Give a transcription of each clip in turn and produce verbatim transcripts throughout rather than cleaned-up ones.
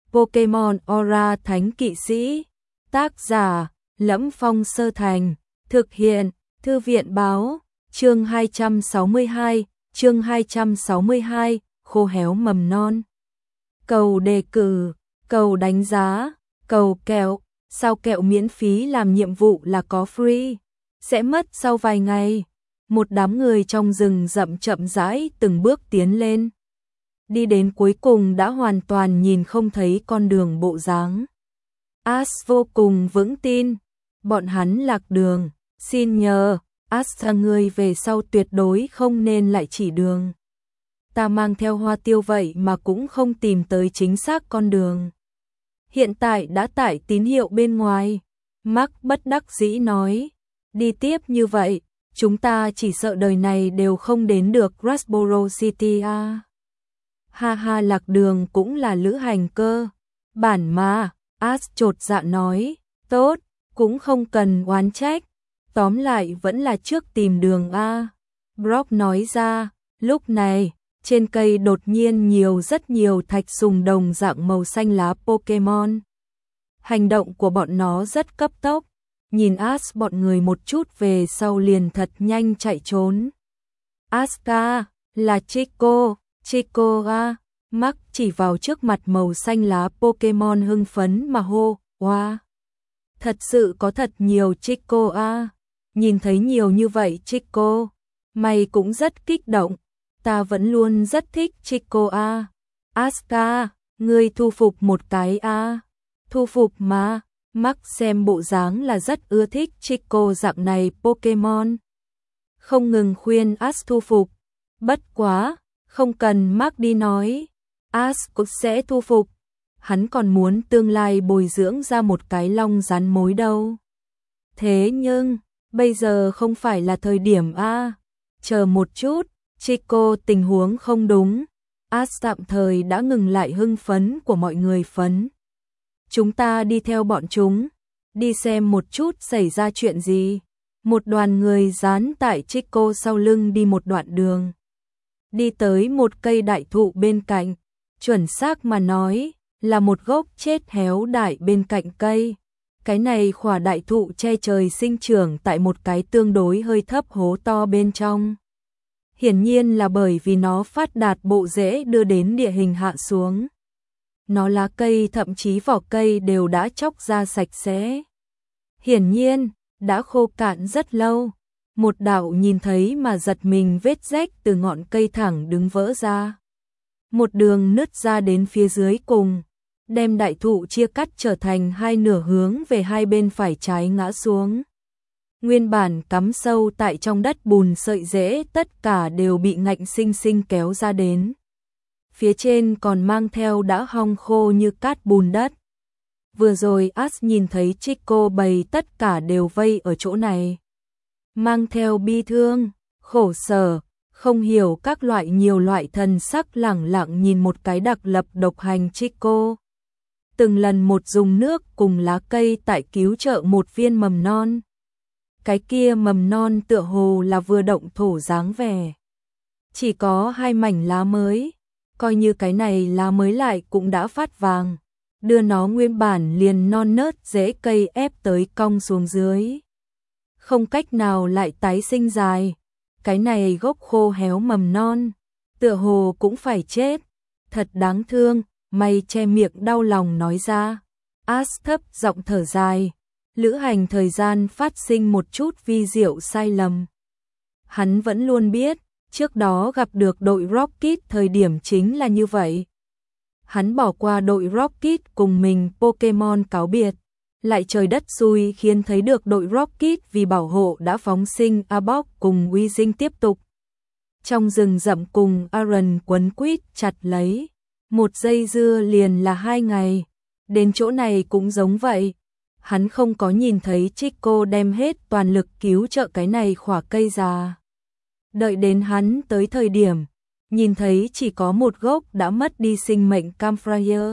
Pokemon Aura Thánh Kỵ Sĩ. Tác giả: Lẫm Phong Sơ Thành. Thực hiện: Thư viện báo. Chương hai trăm sáu mươi hai, chương hai trăm sáu mươi hai, khô héo mầm non. Cầu đề cử, cầu đánh giá, cầu kẹo, sao kẹo miễn phí làm nhiệm vụ là có free, sẽ mất sau vài ngày. Một đám người trong rừng rậm chậm rãi từng bước tiến lên. Đi đến cuối cùng đã hoàn toàn nhìn không thấy con đường bộ dáng. Ash vô cùng vững tin, bọn hắn lạc đường, xin nhờ, Ash người về sau tuyệt đối không nên lại chỉ đường. Ta mang theo hoa tiêu vậy mà cũng không tìm tới chính xác con đường. Hiện tại đã tải tín hiệu bên ngoài. Mark bất đắc dĩ nói, đi tiếp như vậy, chúng ta chỉ sợ đời này đều không đến được Rustboro City à. Ha ha, lạc đường cũng là lữ hành cơ. Bản mà, Ash chột dạ nói, tốt, cũng không cần oán trách. Tóm lại vẫn là trước tìm đường A. Brock nói ra, lúc này, trên cây đột nhiên nhiều rất nhiều thạch sùng đồng dạng màu xanh lá Pokemon. Hành động của bọn nó rất cấp tốc, nhìn Ash bọn người một chút về sau liền thật nhanh chạy trốn. Aska, là Chico, Chico a. Mark chỉ vào trước mặt màu xanh lá Pokemon hưng phấn mà hô, wow. Thật sự có thật nhiều Chico a. Nhìn thấy nhiều như vậy Chico, mày cũng rất kích động. Ta vẫn luôn rất thích Chico a. Aska, ngươi thu phục một cái a. Thu phục mà. Mark xem bộ dáng là rất ưa thích Chico dạng này Pokemon. Không ngừng khuyên Ash thu phục. Bất quá, không cần Mark đi nói. Ash cũng sẽ thu phục. Hắn còn muốn tương lai bồi dưỡng ra một cái long rắn mối đâu. Thế nhưng, bây giờ không phải là thời điểm a. Chờ một chút, Chico tình huống không đúng. Ash tạm thời đã ngừng lại hưng phấn của mọi người phấn. Chúng ta đi theo bọn chúng, đi xem một chút xảy ra chuyện gì. Một đoàn người dán tại Chico sau lưng đi một đoạn đường. Đi tới một cây đại thụ bên cạnh, chuẩn xác mà nói, là một gốc chết héo đại bên cạnh cây. Cái này khỏa đại thụ che trời sinh trưởng tại một cái tương đối hơi thấp hố to bên trong. Hiển nhiên là bởi vì nó phát đạt bộ rễ đưa đến địa hình hạ xuống. Nó lá cây thậm chí vỏ cây đều đã chóc ra sạch sẽ. Hiển nhiên, đã khô cạn rất lâu. Một đạo nhìn thấy mà giật mình vết rách từ ngọn cây thẳng đứng vỡ ra. Một đường nứt ra đến phía dưới cùng, đem đại thụ chia cắt trở thành hai nửa hướng về hai bên phải trái ngã xuống. Nguyên bản cắm sâu tại trong đất bùn sợi rễ tất cả đều bị ngạnh sinh sinh kéo ra đến. Phía trên còn mang theo đã hong khô như cát bùn đất. Vừa rồi Ash nhìn thấy Chico bầy tất cả đều vây ở chỗ này. Mang theo bi thương, khổ sở, không hiểu các loại nhiều loại thần sắc lẳng lặng nhìn một cái đặc lập độc hành Chico. Từng lần một dùng nước cùng lá cây tại cứu trợ một viên mầm non. Cái kia mầm non tựa hồ là vừa động thổ dáng vẻ. Chỉ có hai mảnh lá mới, coi như cái này lá mới lại cũng đã phát vàng, đưa nó nguyên bản liền non nớt rễ cây ép tới cong xuống dưới. Không cách nào lại tái sinh dài, cái này gốc khô héo mầm non, tựa hồ cũng phải chết, thật đáng thương, mày che miệng đau lòng nói ra. Ash thấp giọng thở dài, lữ hành thời gian phát sinh một chút vi diệu sai lầm. Hắn vẫn luôn biết, trước đó gặp được đội Rocket thời điểm chính là như vậy. Hắn bỏ qua đội Rocket cùng mình Pokemon cáo biệt, lại trời đất xui khiến thấy được đội Rocket vì bảo hộ đã phóng sinh Arbok cùng Weezing tiếp tục. Trong rừng rậm cùng Aaron quấn quýt chặt lấy, một dây dưa liền là hai ngày, đến chỗ này cũng giống vậy. Hắn không có nhìn thấy Chico đem hết toàn lực cứu trợ cái này khỏa cây già. Đợi đến hắn tới thời điểm, nhìn thấy chỉ có một gốc đã mất đi sinh mệnh Campfire.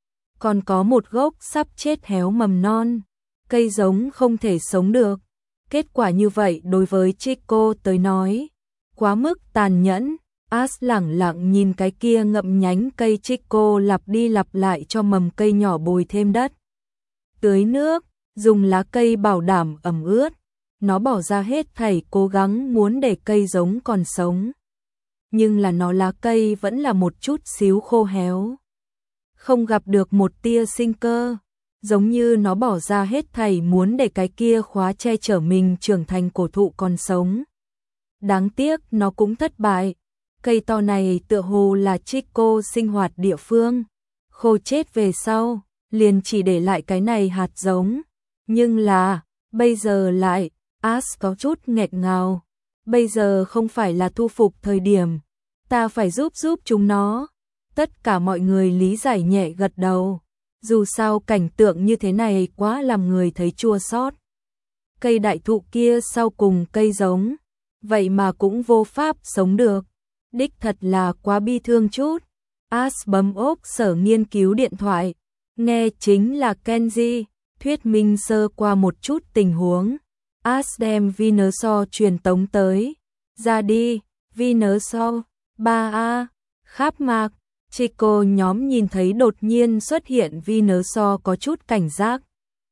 Còn có một gốc sắp chết héo mầm non, cây giống không thể sống được. Kết quả như vậy đối với Chico tới nói, quá mức tàn nhẫn, As lẳng lặng nhìn cái kia ngậm nhánh cây Chico lặp đi lặp lại cho mầm cây nhỏ bồi thêm đất, tưới nước, dùng lá cây bảo đảm ẩm ướt. Nó bỏ ra hết thảy cố gắng muốn để cây giống còn sống. Nhưng là nó lá cây vẫn là một chút xíu khô héo. Không gặp được một tia sinh cơ. Giống như nó bỏ ra hết thảy muốn để cái kia khóa che chở mình trưởng thành cổ thụ còn sống. Đáng tiếc nó cũng thất bại. Cây to này tựa hồ là Chico sinh hoạt địa phương. Khô chết về sau, liền chỉ để lại cái này hạt giống. Nhưng là, bây giờ lại, As có chút nghẹt ngào. Bây giờ không phải là thu phục thời điểm. Ta phải giúp giúp chúng nó. Tất cả mọi người lý giải nhẹ gật đầu. Dù sao cảnh tượng như thế này quá làm người thấy chua xót. Cây đại thụ kia sau cùng cây giống, vậy mà cũng vô pháp sống được. Đích thật là quá bi thương chút. As bấm ốp sở nghiên cứu điện thoại. Nghe chính là Kenji, thuyết minh sơ qua một chút tình huống. As đem Venusaur truyền tống tới. Ra đi, Venusaur, ba A, kháp mạc. Chico nhóm nhìn thấy đột nhiên xuất hiện Venusaur có chút cảnh giác.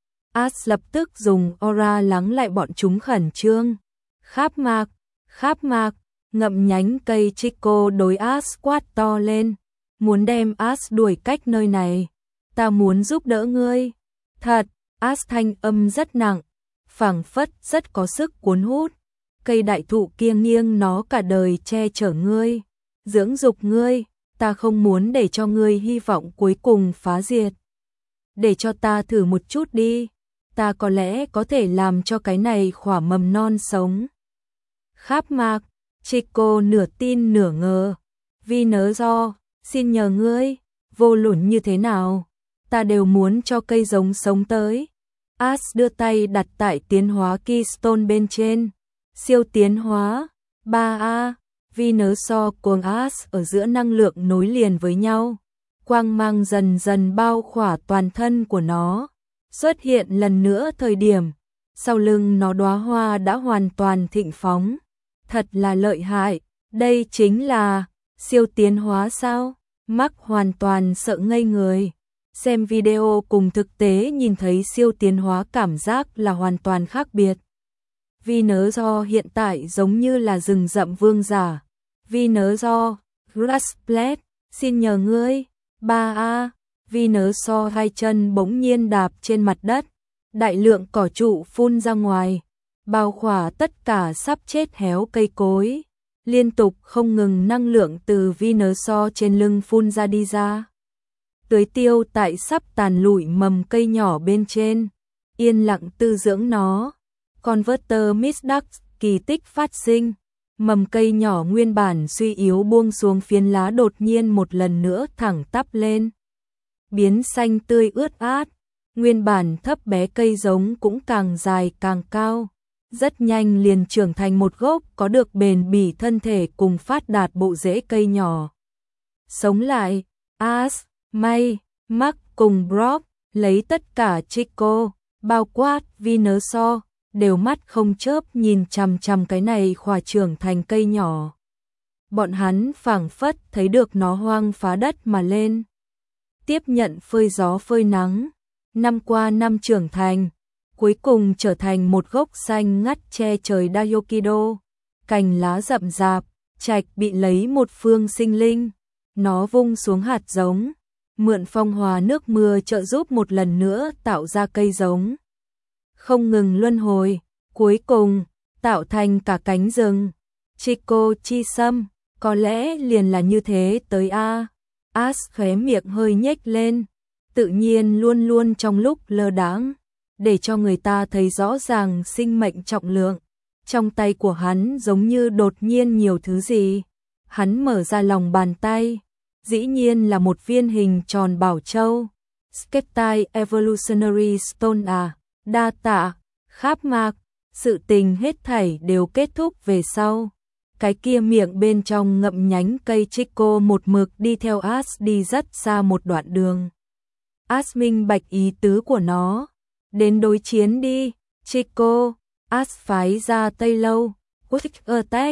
As lập tức dùng aura lắng lại bọn chúng khẩn trương. Kháp mạc, kháp mạc, ngậm nhánh cây Chico đối As quát to lên. Muốn đem As đuổi cách nơi này. Ta muốn giúp đỡ ngươi. Thật, As thanh âm rất nặng, phảng phất rất có sức cuốn hút. Cây đại thụ kia nghiêng nó cả đời che chở ngươi, dưỡng dục ngươi. Ta không muốn để cho ngươi hy vọng cuối cùng phá diệt. Để cho ta thử một chút đi. Ta có lẽ có thể làm cho cái này khỏa mầm non sống. Kháp mạc, Chico nửa tin nửa ngờ. Venusaur, xin nhờ ngươi, vô luận như thế nào, ta đều muốn cho cây giống sống tới. As đưa tay đặt tại tiến hóa Keystone bên trên. Siêu tiến hóa, ba A. Venusaur cùng As ở giữa năng lượng nối liền với nhau. Quang mang dần dần bao khỏa toàn thân của nó. Xuất hiện lần nữa thời điểm, sau lưng nó đóa hoa đã hoàn toàn thịnh phóng. Thật là lợi hại, đây chính là siêu tiến hóa sao? Mark hoàn toàn sợ ngây người. Xem video cùng thực tế nhìn thấy siêu tiến hóa cảm giác là hoàn toàn khác biệt. Venusaur hiện tại giống như là rừng rậm vương giả. Venusaur, Grassblade, xin nhờ ngươi, ba A. Venusaur hai chân bỗng nhiên đạp trên mặt đất, đại lượng cỏ trụ phun ra ngoài, bao khỏa tất cả sắp chết héo cây cối. Liên tục không ngừng năng lượng từ Venusaur trên lưng phun ra đi ra. Tưới tiêu tại sắp tàn lụi mầm cây nhỏ bên trên, yên lặng tư dưỡng nó. Converter Misdax kỳ tích phát sinh. Mầm cây nhỏ nguyên bản suy yếu buông xuống phiến lá đột nhiên một lần nữa thẳng tắp lên. Biến xanh tươi ướt át, nguyên bản thấp bé cây giống cũng càng dài càng cao. Rất nhanh liền trưởng thành một gốc có được bền bỉ thân thể cùng phát đạt bộ rễ cây nhỏ. Sống lại, As, May, Mark cùng Brock lấy tất cả Chico, bao quát Venusaur, đều mắt không chớp nhìn chằm chằm cái này khỏa trưởng thành cây nhỏ. Bọn hắn phảng phất thấy được nó hoang phá đất mà lên. Tiếp nhận phơi gió phơi nắng, năm qua năm trưởng thành, cuối cùng trở thành một gốc xanh ngắt che trời Daiokido. Cành lá rậm rạp, trạch bị lấy một phương sinh linh. Nó vung xuống hạt giống, mượn phong hòa nước mưa trợ giúp một lần nữa tạo ra cây giống. Không ngừng luân hồi, cuối cùng tạo thành cả cánh rừng. Chico chi sâm, có lẽ liền là như thế tới a. As khóe miệng hơi nhếch lên, tự nhiên luôn luôn trong lúc lơ đãng, để cho người ta thấy rõ ràng sinh mệnh trọng lượng. Trong tay của hắn giống như đột nhiên nhiều thứ gì. Hắn mở ra lòng bàn tay, dĩ nhiên là một viên hình tròn bảo châu. Skeptile Evolutionary Stone à, đa tạ, kháp mạc, sự tình hết thảy đều kết thúc về sau. Cái kia miệng bên trong ngậm nhánh cây Chico một mực đi theo As đi rất xa một đoạn đường. As minh bạch ý tứ của nó. Đến đối chiến đi, Chico. As phái ra Tây Lâu, Quick Attack,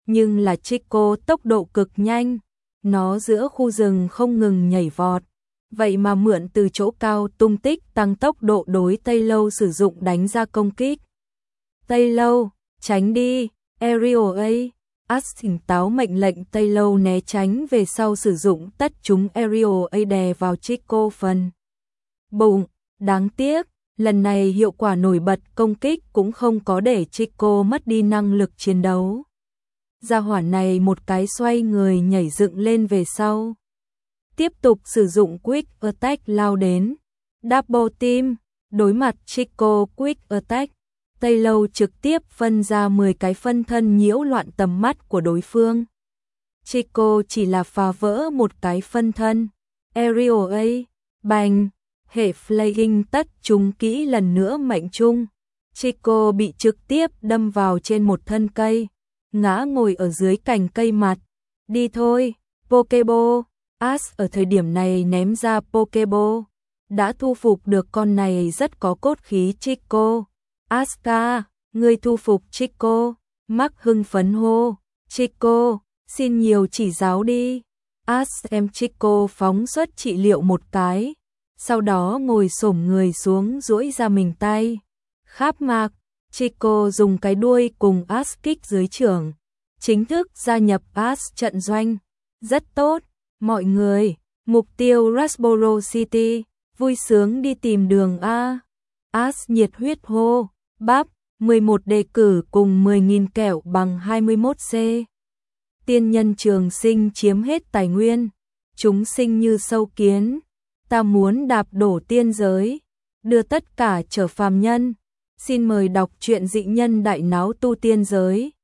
nhưng là Chico tốc độ cực nhanh, nó giữa khu rừng không ngừng nhảy vọt, vậy mà mượn từ chỗ cao tung tích tăng tốc độ đối Taylor sử dụng đánh ra công kích. Taylor, tránh đi, Aerial A. Ash tỉnh táo mệnh lệnh Taylor né tránh về sau sử dụng tất chúng Aerial A đè vào Chico phần bụng. Đáng tiếc, lần này hiệu quả nổi bật công kích cũng không có để Chico mất đi năng lực chiến đấu. Gia hỏa này một cái xoay người nhảy dựng lên về sau. Tiếp tục sử dụng Quick Attack lao đến. Double Team, đối mặt Chico Quick Attack, Taylor trực tiếp phân ra mười cái phân thân nhiễu loạn tầm mắt của đối phương. Chico chỉ là phá vỡ một cái phân thân. Aerial A, bành, hệ Flaying tất trúng kỹ lần nữa mệnh trung. Chico bị trực tiếp đâm vào trên một thân cây, ngã ngồi ở dưới cành cây mặt. Đi thôi, Pokeball. Ash ở thời điểm này ném ra Pokeball, đã thu phục được con này rất có cốt khí Chico. Aska, người thu phục Chico. Mark hưng phấn hô, Chico, xin nhiều chỉ giáo đi. Ash em Chico phóng xuất trị liệu một cái, sau đó ngồi xổm người xuống duỗi ra mình tay. Kháp mạc, Chico dùng cái đuôi cùng Ash kích dưới trưởng, chính thức gia nhập Ash trận doanh. Rất tốt, mọi người, mục tiêu Rasboro City, vui sướng đi tìm đường A. Ash nhiệt huyết hô, bắp, mười một đề cử cùng mười nghìn kẹo bằng hai mươi mốt C. Tiên nhân trường sinh chiếm hết tài nguyên, chúng sinh như sâu kiến, ta muốn đạp đổ tiên giới, đưa tất cả trở phàm nhân. Xin mời đọc truyện Dị nhân đại náo tu tiên giới.